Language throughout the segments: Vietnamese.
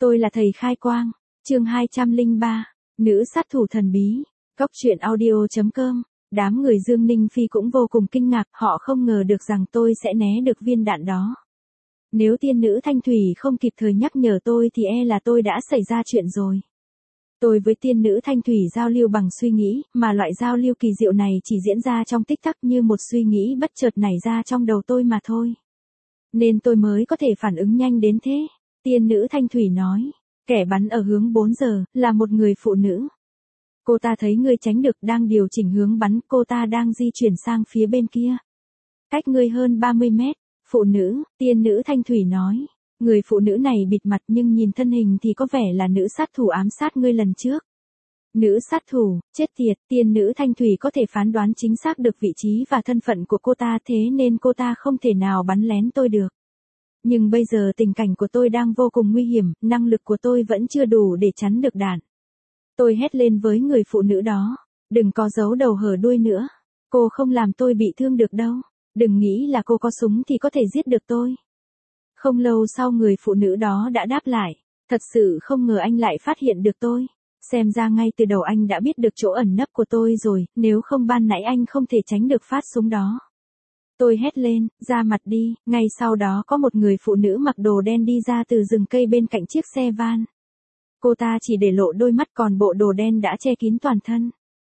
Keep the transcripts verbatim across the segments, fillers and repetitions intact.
Tôi là thầy khai quang. Chương hai trăm lẻ ba. Nữ sát thủ thần bí. Cốc truyện audio chấm com. Đám người Dương Ninh Phi cũng vô cùng kinh ngạc, họ không ngờ được rằng tôi sẽ né được viên đạn đó. Nếu tiên nữ Thanh Thủy không kịp thời nhắc nhở tôi thì e là tôi đã xảy ra chuyện rồi. Tôi với tiên nữ Thanh Thủy giao lưu bằng suy nghĩ, mà loại giao lưu kỳ diệu này chỉ diễn ra trong tích tắc như một suy nghĩ bất chợt nảy ra trong đầu tôi mà thôi. Nên tôi mới có thể phản ứng nhanh đến thế. Tiên nữ Thanh Thủy nói, kẻ bắn ở hướng bốn giờ, là một người phụ nữ. Cô ta thấy ngươi tránh được, đang điều chỉnh hướng bắn, cô ta đang di chuyển sang phía bên kia. Cách ngươi hơn ba mươi mét, phụ nữ, tiên nữ Thanh Thủy nói. Người phụ nữ này bịt mặt nhưng nhìn thân hình thì có vẻ là nữ sát thủ ám sát ngươi lần trước. Nữ sát thủ, chết tiệt, tiên nữ Thanh Thủy có thể phán đoán chính xác được vị trí và thân phận của cô ta, thế nên cô ta không thể nào bắn lén tôi được. Nhưng bây giờ tình cảnh của tôi đang vô cùng nguy hiểm, năng lực của tôi vẫn chưa đủ để chắn được đạn. Tôi hét lên với người phụ nữ đó, đừng có giấu đầu hở đuôi nữa. Cô không làm tôi bị thương được đâu. Đừng nghĩ là cô có súng thì có thể giết được tôi. Không lâu sau người phụ nữ đó đã đáp lại, thật sự không ngờ anh lại phát hiện được tôi. Xem ra ngay từ đầu anh đã biết được chỗ ẩn nấp của tôi rồi, nếu không ban nãy anh không thể tránh được phát súng đó. Tôi hét lên, ra mặt đi, ngay sau đó có một người phụ nữ mặc đồ đen đi ra từ rừng cây bên cạnh chiếc xe van. Cô ta chỉ để lộ đôi mắt, còn bộ đồ đen đã che kín toàn thân.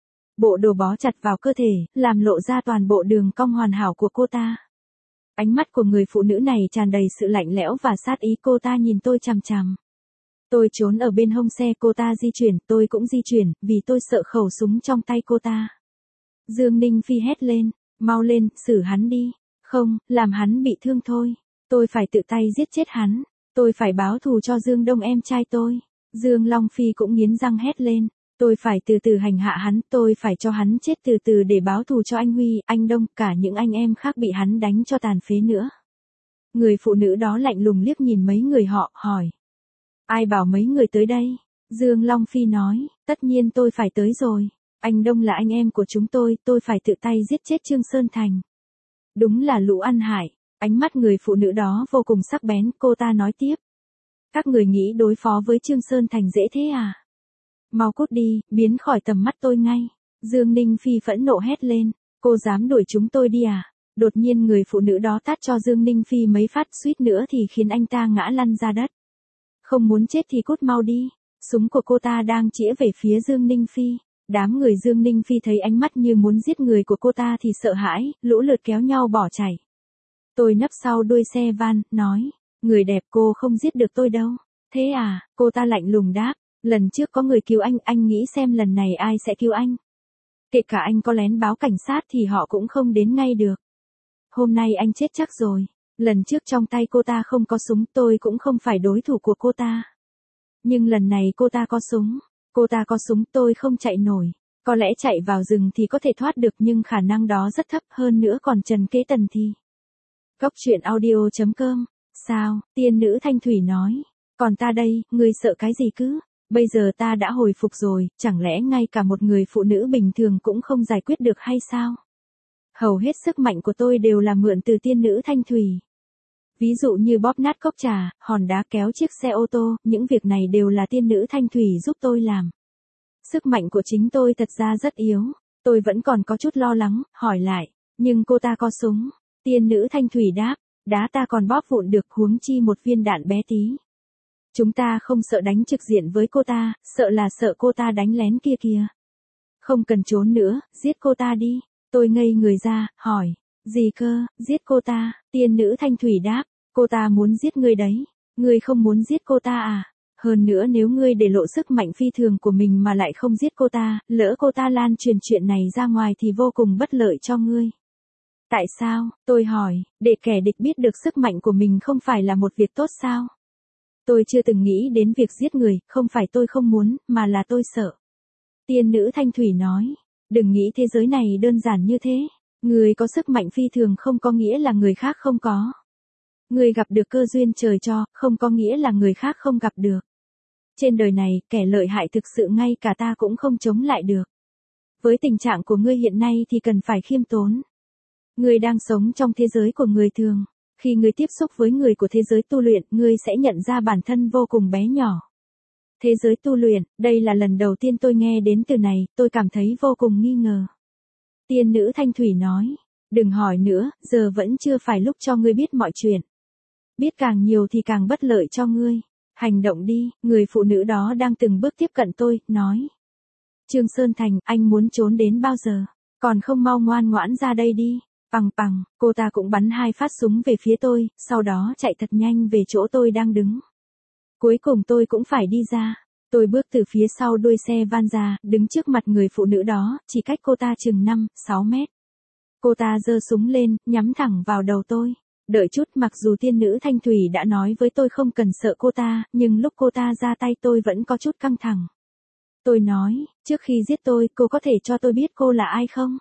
Bộ đồ bó chặt vào cơ thể, làm lộ ra toàn bộ đường cong hoàn hảo của cô ta. Ánh mắt của người phụ nữ này tràn đầy sự lạnh lẽo và sát ý, cô ta nhìn tôi chằm chằm. Tôi trốn ở bên hông xe, cô ta di chuyển, tôi cũng di chuyển, vì tôi sợ khẩu súng trong tay cô ta. Dương Ninh Phi hét lên, mau lên, xử hắn đi. Không, làm hắn bị thương thôi. Tôi phải tự tay giết chết hắn. Tôi phải báo thù cho Dương Đông em trai tôi. Dương Long Phi cũng nghiến răng hét lên. Tôi phải từ từ hành hạ hắn, tôi phải cho hắn chết từ từ để báo thù cho anh Huy, anh Đông, cả những anh em khác bị hắn đánh cho tàn phế nữa. Người phụ nữ đó lạnh lùng liếc nhìn mấy người họ, hỏi. Ai bảo mấy người tới đây? Dương Long Phi nói, tất nhiên tôi phải tới rồi. Anh Đông là anh em của chúng tôi, tôi phải tự tay giết chết Trương Sơn Thành. Đúng là lũ ăn hại. Ánh mắt người phụ nữ đó vô cùng sắc bén, cô ta nói tiếp. Các người nghĩ đối phó với Trương Sơn Thành dễ thế à? Mau cút đi, biến khỏi tầm mắt tôi ngay. Dương Ninh Phi phẫn nộ hét lên, cô dám đuổi chúng tôi đi à? Đột nhiên người phụ nữ đó tát cho Dương Ninh Phi mấy phát, suýt nữa thì khiến anh ta ngã lăn ra đất. Không muốn chết thì cút mau đi. Súng của cô ta đang chĩa về phía Dương Ninh Phi. Đám người Dương Ninh Phi thấy ánh mắt như muốn giết người của cô ta thì sợ hãi, lũ lượt kéo nhau bỏ chạy. Tôi nấp sau đuôi xe van, nói, người đẹp, cô không giết được tôi đâu. Thế à? Cô ta lạnh lùng đáp. Lần trước có người cứu anh, anh nghĩ xem lần này ai sẽ cứu anh. Kể cả anh có lén báo cảnh sát thì họ cũng không đến ngay được. Hôm nay anh chết chắc rồi. Lần trước trong tay cô ta không có súng, tôi cũng không phải đối thủ của cô ta. Nhưng lần này cô ta có súng. Cô ta có súng, tôi không chạy nổi. Có lẽ chạy vào rừng thì có thể thoát được nhưng khả năng đó rất thấp, hơn nữa còn trần kế tần thì. Cốc truyện audio chấm com. Sao? Tiên nữ Thanh Thủy nói. Còn ta đây, ngươi sợ cái gì cứ? Bây giờ ta đã hồi phục rồi, chẳng lẽ ngay cả một người phụ nữ bình thường cũng không giải quyết được hay sao? Hầu hết sức mạnh của tôi đều là mượn từ tiên nữ Thanh Thủy. Ví dụ như bóp nát cốc trà, hòn đá, kéo chiếc xe ô tô, những việc này đều là tiên nữ Thanh Thủy giúp tôi làm. Sức mạnh của chính tôi thật ra rất yếu, tôi vẫn còn có chút lo lắng, hỏi lại, nhưng cô ta có súng. Tiên nữ Thanh Thủy đáp, đá ta còn bóp vụn được, huống chi một viên đạn bé tí. Chúng ta không sợ đánh trực diện với cô ta, sợ là sợ cô ta đánh lén kia kìa. Không cần trốn nữa, giết cô ta đi. Tôi ngây người ra, hỏi, gì cơ, giết cô ta? Tiên nữ Thanh Thủy đáp, cô ta muốn giết ngươi đấy. Ngươi không muốn giết cô ta à? Hơn nữa nếu ngươi để lộ sức mạnh phi thường của mình mà lại không giết cô ta, lỡ cô ta lan truyền chuyện này ra ngoài thì vô cùng bất lợi cho ngươi. Tại sao? Tôi hỏi, để kẻ địch biết được sức mạnh của mình không phải là một việc tốt sao? Tôi chưa từng nghĩ đến việc giết người, không phải tôi không muốn, mà là tôi sợ. Tiên nữ Thanh Thủy nói, đừng nghĩ thế giới này đơn giản như thế. Người có sức mạnh phi thường không có nghĩa là người khác không có. Người gặp được cơ duyên trời cho, không có nghĩa là người khác không gặp được. Trên đời này, kẻ lợi hại thực sự ngay cả ta cũng không chống lại được. Với tình trạng của ngươi hiện nay thì cần phải khiêm tốn. Ngươi đang sống trong thế giới của người thường. Khi ngươi tiếp xúc với người của thế giới tu luyện, ngươi sẽ nhận ra bản thân vô cùng bé nhỏ. Thế giới tu luyện, đây là lần đầu tiên tôi nghe đến từ này, tôi cảm thấy vô cùng nghi ngờ. Tiên nữ Thanh Thủy nói, đừng hỏi nữa, giờ vẫn chưa phải lúc cho ngươi biết mọi chuyện. Biết càng nhiều thì càng bất lợi cho ngươi. Hành động đi, người phụ nữ đó đang từng bước tiếp cận tôi, nói. Trương Sơn Thành, anh muốn trốn đến bao giờ? Còn không mau ngoan ngoãn ra đây đi. Pằng pằng, cô ta cũng bắn hai phát súng về phía tôi, sau đó chạy thật nhanh về chỗ tôi đang đứng. Cuối cùng tôi cũng phải đi ra. Tôi bước từ phía sau đuôi xe van ra, đứng trước mặt người phụ nữ đó, chỉ cách cô ta chừng năm, sáu mét. Cô ta giơ súng lên, nhắm thẳng vào đầu tôi. Đợi chút, mặc dù tiên nữ Thanh Thủy đã nói với tôi không cần sợ cô ta, nhưng lúc cô ta ra tay tôi vẫn có chút căng thẳng. Tôi nói, trước khi giết tôi, cô có thể cho tôi biết cô là ai không?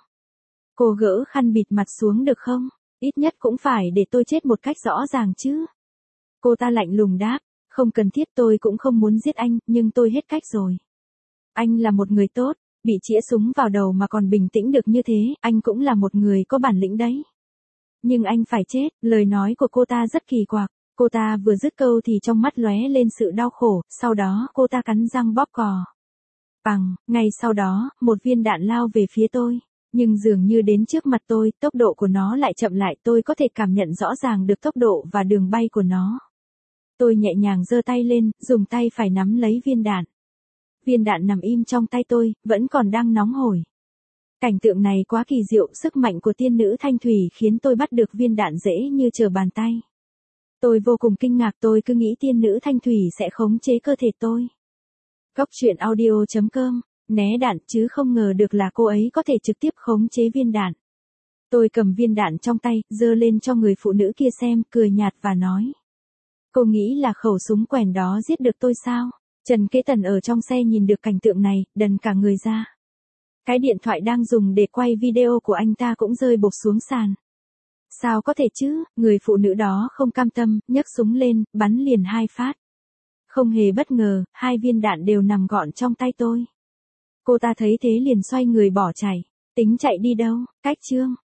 Cô gỡ khăn bịt mặt xuống được không? Ít nhất cũng phải để tôi chết một cách rõ ràng chứ. Cô ta lạnh lùng đáp, không cần thiết, tôi cũng không muốn giết anh, nhưng tôi hết cách rồi. Anh là một người tốt, bị chĩa súng vào đầu mà còn bình tĩnh được như thế, anh cũng là một người có bản lĩnh đấy. Nhưng anh phải chết, lời nói của cô ta rất kỳ quặc. Cô ta vừa dứt câu thì trong mắt lóe lên sự đau khổ, sau đó cô ta cắn răng bóp cò. Bằng, ngay sau đó, một viên đạn lao về phía tôi. Nhưng dường như đến trước mặt tôi, tốc độ của nó lại chậm lại, tôi có thể cảm nhận rõ ràng được tốc độ và đường bay của nó. Tôi nhẹ nhàng giơ tay lên, dùng tay phải nắm lấy viên đạn. Viên đạn nằm im trong tay tôi, vẫn còn đang nóng hổi. Cảnh tượng này quá kỳ diệu, sức mạnh của tiên nữ Thanh Thủy khiến tôi bắt được viên đạn dễ như trở bàn tay. Tôi vô cùng kinh ngạc, tôi cứ nghĩ tiên nữ Thanh Thủy sẽ khống chế cơ thể tôi. Góc truyện audio chấm com, né đạn chứ không ngờ được là cô ấy có thể trực tiếp khống chế viên đạn. Tôi cầm viên đạn trong tay, giơ lên cho người phụ nữ kia xem, cười nhạt và nói. Cô nghĩ là khẩu súng quèn đó giết được tôi sao? Trần Kế Tần ở trong xe nhìn được cảnh tượng này, đần cả người ra. Cái điện thoại đang dùng để quay video của anh ta cũng rơi bột xuống sàn. Sao có thể chứ, người phụ nữ đó không cam tâm, nhấc súng lên, bắn liền hai phát. Không hề bất ngờ, hai viên đạn đều nằm gọn trong tay tôi. Cô ta thấy thế liền xoay người bỏ chạy. Tính chạy đi đâu, cách chương.